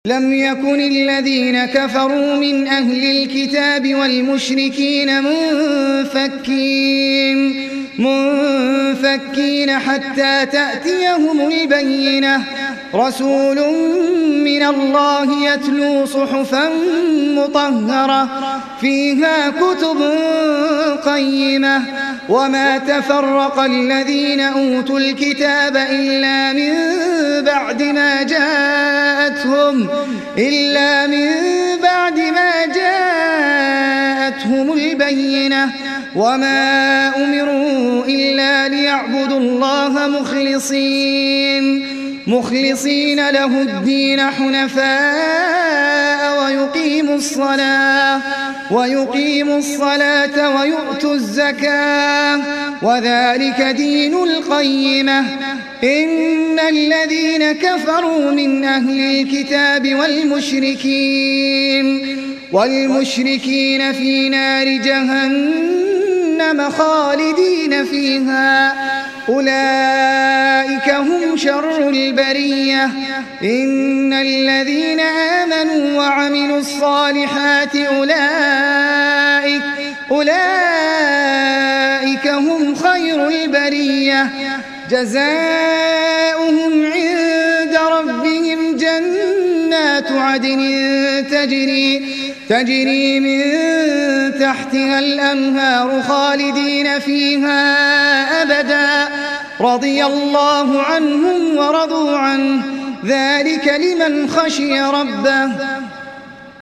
لم يكن الذين كفروا من أهل الكتاب والمشركين منفكين حتى تأتيهم البينة رسول من الله يتلو صحفا مطهرة فيها كتب قيمة وما تفرق الذين أوتوا الكتاب إلا من بعد ما جاءتهم البينة وما أمروا إلا ليعبدوا الله مخلصين له الدين حنفاء ويقيموا الصلاة ويؤتوا الزكاة وذلك دين القيمة إن الذين كفروا من أهل الكتاب والمشركين في نار جهنم خالدين فيها أولئك هم شر البرية إن الذين آمنوا وعملوا الصالحات أولئك هم خير البرية جزاؤهم عند ربهم جنات عدن تجري من تحتها الأنهار خالدين فيها أبدا رضي الله عنهم ورضوا عنه ذلك لمن خشي ربه